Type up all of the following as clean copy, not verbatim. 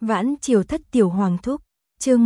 Vãn Triều Thất Tiểu Hoàng Thúc, chương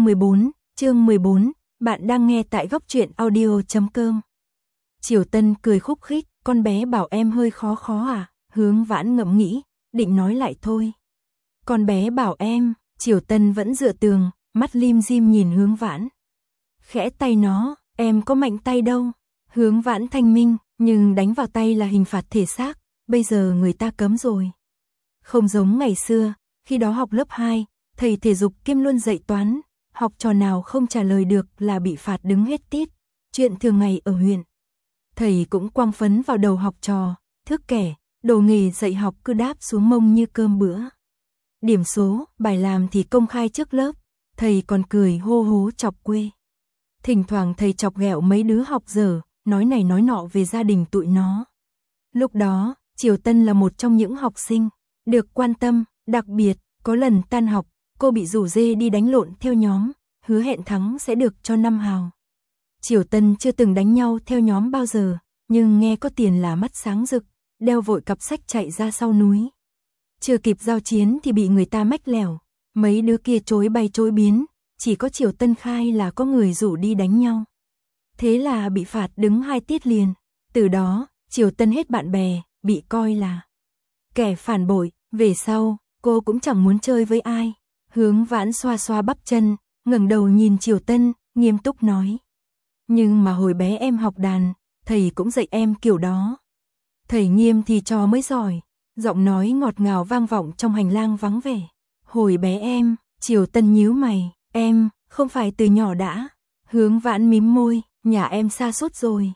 14, bạn đang nghe tại góc truyện audio.com. Triều Tân cười khúc khích, con bé bảo em hơi khó à, Hướng Vãn ngẫm nghĩ, định nói lại thôi. Con bé bảo em, Triều Tân vẫn dựa tường, mắt lim dim nhìn Hướng Vãn. Khẽ tay nó, em có mạnh tay đâu. Hướng Vãn thanh minh, nhưng đánh vào tay là hình phạt thể xác, bây giờ người ta cấm rồi. Không giống ngày xưa, khi đó học lớp 2, thầy thể dục kiêm luôn dạy toán, học trò nào không trả lời được là bị phạt đứng hết tiết, chuyện thường ngày ở huyện. Thầy cũng quăng phấn vào đầu học trò, thước kẻ, đồ nghề dạy học cứ đáp xuống mông như cơm bữa. Điểm số, bài làm thì công khai trước lớp, thầy còn cười hô hố chọc quê. Thỉnh thoảng thầy chọc ghẹo mấy đứa học dở, nói này nói nọ về gia đình tụi nó. Lúc đó, Triều Tân là một trong những học sinh được quan tâm, đặc biệt, có lần tan học, cô bị rủ dê đi đánh lộn theo nhóm, hứa hẹn thắng sẽ được cho 5 hào. Triều Tân chưa từng đánh nhau theo nhóm bao giờ, nhưng nghe có tiền là mắt sáng rực, đeo vội cặp sách chạy ra sau núi. Chưa kịp giao chiến thì bị người ta mách lèo, mấy đứa kia chối bay chối biến, chỉ có Triều Tân khai là có người rủ đi đánh nhau. Thế là bị phạt đứng 2 tiết liền, từ đó, Triều Tân hết bạn bè, bị coi là kẻ phản bội, về sau, cô cũng chẳng muốn chơi với ai. Hướng Vãn xoa xoa bắp chân, ngẩng đầu nhìn Triều Tân, nghiêm túc nói. Nhưng mà hồi bé em học đàn, thầy cũng dạy em kiểu đó. Thầy nghiêm thì trò mới giỏi, giọng nói ngọt ngào vang vọng trong hành lang vắng vẻ. Hồi bé em, Triều Tân nhíu mày, em, không phải từ nhỏ đã. Hướng Vãn mím môi, nhà em sa sút rồi.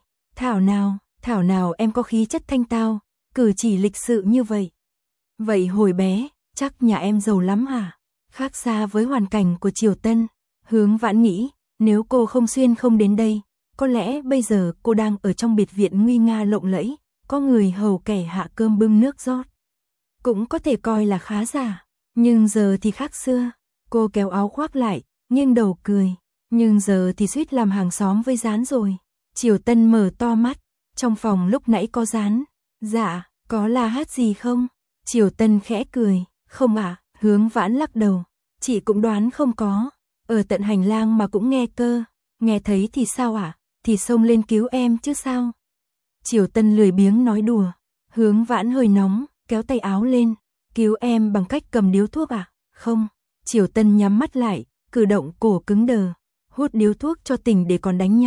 Thảo nào em có khí chất thanh tao, cử chỉ lịch sự như vậy. Vậy hồi bé, chắc nhà em giàu lắm hả? Khác xa với hoàn cảnh của Triều Tân, Hướng Vãn nghĩ, nếu cô không xuyên không đến đây, có lẽ bây giờ cô đang ở trong biệt viện nguy nga lộng lẫy, có người hầu kẻ hạ cơm bưng nước rót. Cũng có thể coi là khá giả, nhưng giờ thì khác xưa. Cô kéo áo khoác lại, nghiêng đầu cười, nhưng giờ thì suýt làm hàng xóm với Gián rồi. Triều Tân mở to mắt, trong phòng lúc nãy có Gián. Dạ, có la hát gì không? Triều Tân khẽ cười, không ạ, Hướng Vãn lắc đầu, chị cũng đoán không có, ở tận hành lang mà cũng nghe cơ, nghe thấy thì sao ạ, thì xông lên cứu em chứ sao. Triều Tân lười biếng nói đùa, Hướng Vãn hơi nóng, kéo tay áo lên, cứu em bằng cách cầm điếu thuốc à, không. Triều Tân nhắm mắt lại, cử động cổ cứng đờ, hút điếu thuốc cho tỉnh để còn đánh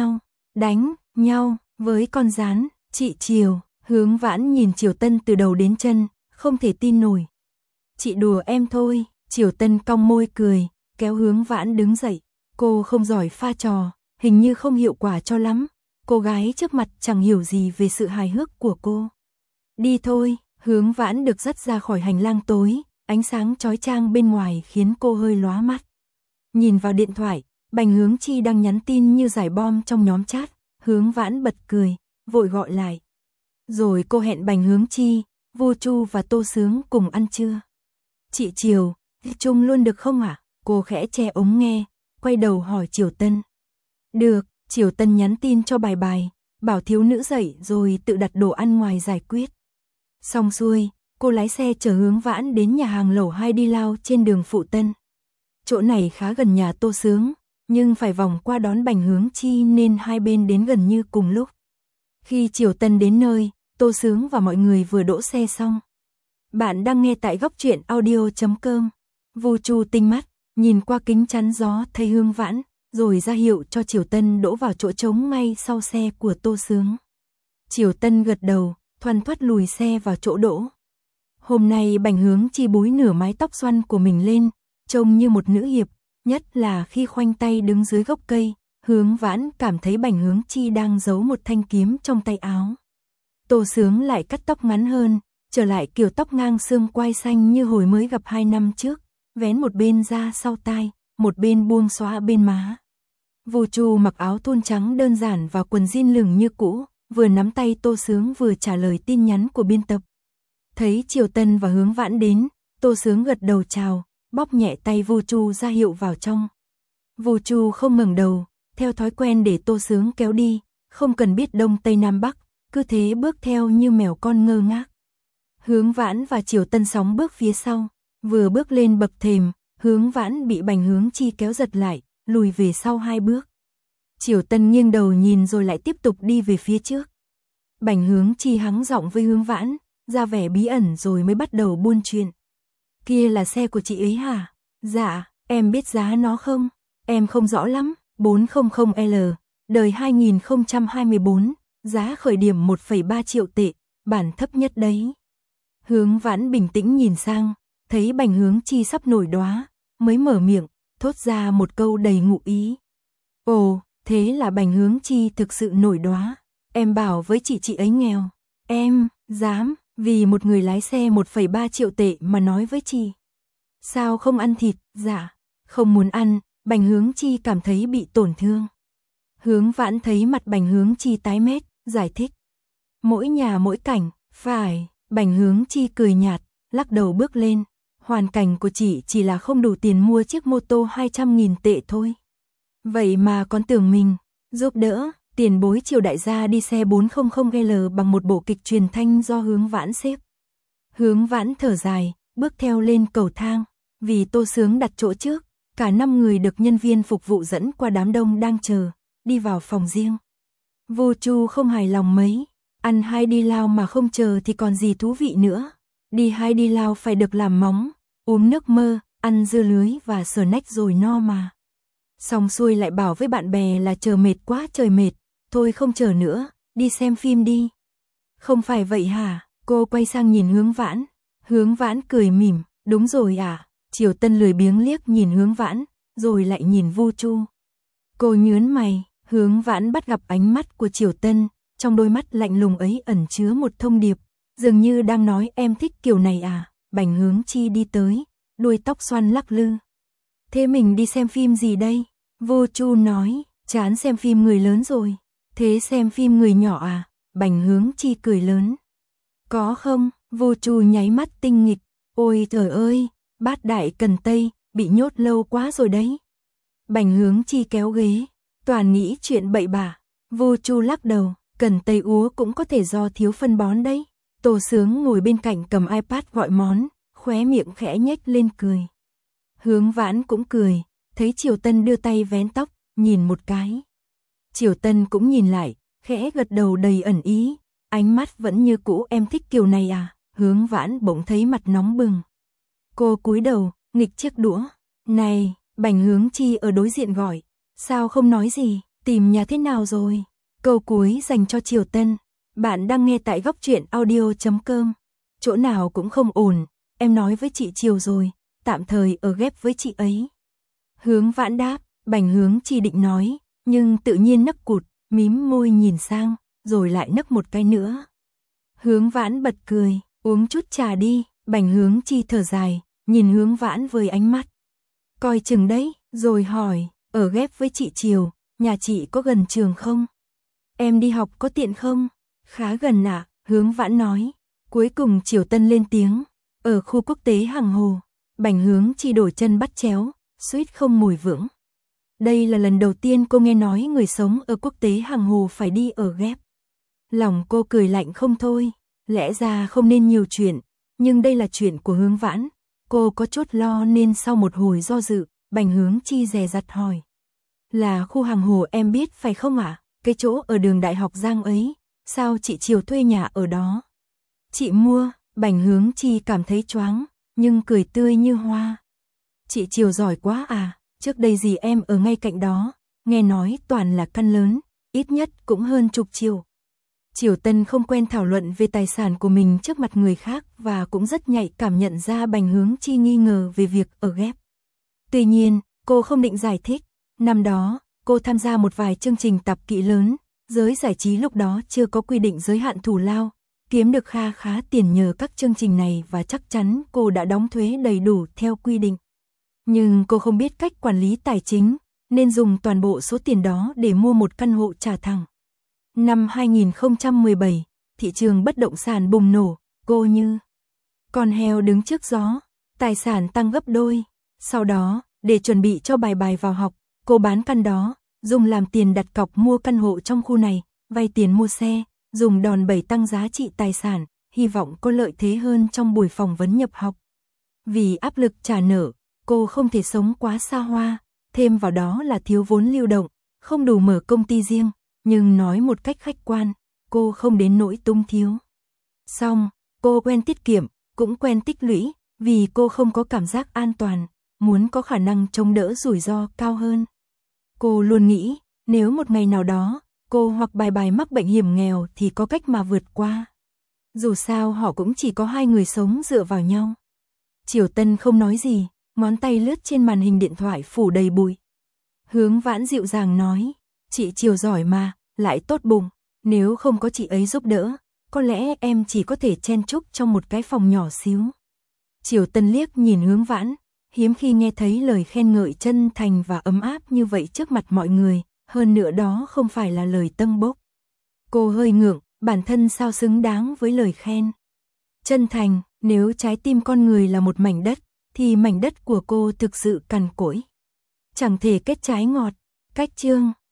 nhau với con Gián. Chị Triều, Hướng Vãn nhìn Triều Tân từ đầu đến chân, không thể tin nổi. Chị đùa em thôi. Triều Tân cong môi cười, kéo Hướng Vãn đứng dậy. Cô không giỏi pha trò, hình như không hiệu quả cho lắm. Cô gái trước mặt chẳng hiểu gì về sự hài hước của cô. Đi thôi. Hướng Vãn được dắt ra khỏi hành lang tối, ánh sáng chói chang bên ngoài khiến cô hơi lóa mắt. Nhìn vào điện thoại, Bành Hướng Chi đang nhắn tin như giải bom trong nhóm chat. Hướng Vãn bật cười, vội gọi lại. Rồi cô hẹn Bành Hướng Chi, Vu Chu và Tô Sướng cùng ăn trưa. Chị Triều, đi chung luôn được không ạ? Cô khẽ che ống nghe, quay đầu hỏi Triều Tân. Được, Triều Tân nhắn tin cho bài, bảo thiếu nữ dậy rồi tự đặt đồ ăn ngoài giải quyết. Xong xuôi, cô lái xe chở Hướng Vãn đến nhà hàng lẩu 2 đi lao trên đường Phụ Tân. Chỗ này khá gần nhà Tô Sướng, nhưng phải vòng qua đón Bành Hướng Chi nên hai bên đến gần như cùng lúc. Khi Triều Tân đến nơi, Tô Sướng và mọi người vừa đỗ xe xong. Bạn đang nghe tại góc truyện audio.com. Vu Chu tinh mắt, nhìn qua kính chắn gió thấy Hướng Vãn, rồi ra hiệu cho Triều Tân đỗ vào chỗ trống ngay sau xe của Tô Sướng. Triều Tân gật đầu, thoăn thoắt lùi xe vào chỗ đỗ. Hôm nay Bành Hướng Chi búi nửa mái tóc xoăn của mình lên, trông như một nữ hiệp, nhất là khi khoanh tay đứng dưới gốc cây. Hướng Vãn cảm thấy Bành Hướng Chi đang giấu một thanh kiếm trong tay áo. Tô Sướng lại cắt tóc ngắn hơn, trở lại kiểu tóc ngang xương quai xanh như hồi mới gặp 2 năm trước, vén một bên ra sau tai, một bên buông xõa bên má. Vu Chu mặc áo thun trắng đơn giản và quần jean lửng như cũ, vừa nắm tay Tô Sướng vừa trả lời tin nhắn của biên tập. Thấy Triều Tân và Hướng Vãn đến, Tô Sướng gật đầu chào, bóp nhẹ tay Vu Chu ra hiệu vào trong. Vu Chu không ngẩng đầu, theo thói quen để Tô Sướng kéo đi, không cần biết đông tây nam bắc, cứ thế bước theo như mèo con ngơ ngác. Hướng Vãn và Triều Tân sóng bước phía sau, vừa bước lên bậc thềm, Hướng Vãn bị Bành Hướng Chi kéo giật lại, lùi về sau 2 bước. Triều Tân nghiêng đầu nhìn rồi lại tiếp tục đi về phía trước. Bành Hướng Chi hắng giọng với Hướng Vãn, ra vẻ bí ẩn rồi mới bắt đầu buôn chuyện. Kia là xe của chị ấy hả? Dạ, em biết giá nó không? Em không rõ lắm, 400L, đời 2024, giá khởi điểm 1,3 triệu tệ, bản thấp nhất đấy. Hướng Vãn bình tĩnh nhìn sang, thấy Bành Hướng Chi sắp nổi đóa, mới mở miệng, thốt ra một câu đầy ngụ ý. Ồ, thế là Bành Hướng Chi thực sự nổi đóa. Em bảo với chị ấy nghèo. Em, dám, vì một người lái xe 1,3 triệu tệ mà nói với chị. Sao không ăn thịt? Dạ, không muốn ăn. Bành Hướng Chi cảm thấy bị tổn thương. Hướng Vãn thấy mặt Bành Hướng Chi tái mét, giải thích. Mỗi nhà mỗi cảnh, phải. Bành Hướng Chi cười nhạt, lắc đầu bước lên. Hoàn cảnh của chị chỉ là không đủ tiền mua chiếc mô tô 200.000 tệ thôi. Vậy mà còn tưởng mình giúp đỡ, tiền bối Triều đại gia đi xe 400L bằng một bộ kịch truyền thanh do Hướng Vãn xếp. Hướng Vãn thở dài, bước theo lên cầu thang, vì Tô Sướng đặt chỗ trước, cả 5 người được nhân viên phục vụ dẫn qua đám đông đang chờ, đi vào phòng riêng. Vô Chu không hài lòng mấy, ăn hai đi lao mà không chờ thì còn gì thú vị nữa. Đi hai đi lao phải được làm móng, uống nước mơ, ăn dưa lưới và sờ nách rồi no mà. Xong xuôi lại bảo với bạn bè là chờ mệt quá trời mệt, thôi không chờ nữa, đi xem phim đi. Không phải vậy hả? Cô quay sang nhìn Hướng Vãn. Hướng Vãn cười mỉm, đúng rồi à? Triều Tân lười biếng liếc nhìn Hướng Vãn, rồi lại nhìn Vu Chu. Cô nhướng mày, Hướng Vãn bắt gặp ánh mắt của Triều Tân, trong đôi mắt lạnh lùng ấy ẩn chứa một thông điệp, dường như đang nói em thích kiểu này à? Bành Hướng Chi đi tới, đuôi tóc xoăn lắc lư. Thế mình đi xem phim gì đây? Vô Chu nói, chán xem phim người lớn rồi. Thế xem phim người nhỏ à? Bành Hướng Chi cười lớn. Có không? Vô Chu nháy mắt tinh nghịch. Ôi trời ơi, Bát Đại Cần Tây, bị nhốt lâu quá rồi đấy. Bành Hướng Chi kéo ghế, toàn nghĩ chuyện bậy bạ. Vô Chu lắc đầu, Cần Tây úa cũng có thể do thiếu phân bón đấy. Tô Sướng ngồi bên cạnh cầm iPad gọi món, khóe miệng khẽ nhếch lên cười. Hướng Vãn cũng cười, thấy Triều Tân đưa tay vén tóc, nhìn một cái. Triều Tân cũng nhìn lại, khẽ gật đầu đầy ẩn ý, ánh mắt vẫn như cũ. Em thích kiểu này à? Hướng Vãn bỗng thấy mặt nóng bừng. Cô cúi đầu, nghịch chiếc đũa. Này, Bành Hướng Chi ở đối diện gọi, sao không nói gì, tìm nhà thế nào rồi? Câu cuối dành cho Triều Tân. Bạn đang nghe tại Góc Truyện Audio.com. Chỗ nào cũng không ổn, em nói với chị Triều rồi, tạm thời ở ghép với chị ấy. Hướng Vãn đáp, Bành Hướng Chi định nói, nhưng tự nhiên nấc cụt, mím môi nhìn sang, rồi lại nấc một cái nữa. Hướng Vãn bật cười, uống chút trà đi. Bành Hướng Chi thở dài, nhìn Hướng Vãn với ánh mắt coi chừng đấy, rồi hỏi, ở ghép với chị Triều, nhà chị có gần trường không? Em đi học có tiện không? Khá gần ạ, Hướng Vãn nói. Cuối cùng Triều Tân lên tiếng, ở khu quốc tế Hàng Hồ. Bành Hướng Chi đổi chân bắt chéo, suýt không ngồi vững. Đây là lần đầu tiên cô nghe nói người sống ở quốc tế Hàng Hồ phải đi ở ghép. Lòng cô cười lạnh không thôi, lẽ ra không nên nhiều chuyện, nhưng đây là chuyện của Hướng Vãn. Cô có chút lo nên sau một hồi do dự, Bành Hướng Chi dè dặt hỏi. Là khu Hàng Hồ em biết phải không ạ? Cái chỗ ở đường Đại học Giang ấy, sao chị Triều thuê nhà ở đó? Chị mua. Bành Hướng Chi cảm thấy choáng, nhưng cười tươi như hoa. Chị Triều giỏi quá à, trước đây dì em ở ngay cạnh đó, nghe nói toàn là căn lớn, ít nhất cũng hơn chục triệu. Triều Tân không quen thảo luận về tài sản của mình trước mặt người khác và cũng rất nhạy cảm nhận ra Bành Hướng Chi nghi ngờ về việc ở ghép. Tuy nhiên, cô không định giải thích. Năm đó, cô tham gia một vài chương trình tạp kỹ lớn, giới giải trí lúc đó chưa có quy định giới hạn thù lao, kiếm được kha khá tiền nhờ các chương trình này và chắc chắn cô đã đóng thuế đầy đủ theo quy định. Nhưng cô không biết cách quản lý tài chính, nên dùng toàn bộ số tiền đó để mua một căn hộ trả thẳng. Năm 2017, thị trường bất động sản bùng nổ, cô như con heo đứng trước gió, tài sản tăng gấp đôi. Sau đó, để chuẩn bị cho bài vào học, cô bán căn đó, dùng làm tiền đặt cọc mua căn hộ trong khu này, vay tiền mua xe, dùng đòn bẩy tăng giá trị tài sản, hy vọng có lợi thế hơn trong buổi phỏng vấn nhập học. Vì áp lực trả nợ, cô không thể sống quá xa hoa, thêm vào đó là thiếu vốn lưu động, không đủ mở công ty riêng, nhưng nói một cách khách quan, cô không đến nỗi túng thiếu. Xong, cô quen tiết kiệm, cũng quen tích lũy, vì cô không có cảm giác an toàn, muốn có khả năng chống đỡ rủi ro cao hơn. Cô luôn nghĩ, nếu một ngày nào đó, cô hoặc bài bài mắc bệnh hiểm nghèo thì có cách mà vượt qua. Dù sao họ cũng chỉ có hai người sống dựa vào nhau. Triều Tân không nói gì, ngón tay lướt trên màn hình điện thoại phủ đầy bụi. Hướng Vãn dịu dàng nói, chị Triều giỏi mà, lại tốt bụng, nếu không có chị ấy giúp đỡ, có lẽ em chỉ có thể chen chúc trong một cái phòng nhỏ xíu. Triều Tân liếc nhìn Hướng Vãn, hiếm khi nghe thấy lời khen ngợi chân thành và ấm áp như vậy trước mặt mọi người, hơn nữa đó không phải là lời tâng bốc. Cô hơi ngượng, bản thân sao xứng đáng với lời khen. Chân thành, nếu trái tim con người là một mảnh đất, thì mảnh đất của cô thực sự cằn cỗi. Chẳng thể kết trái ngọt, cách chương.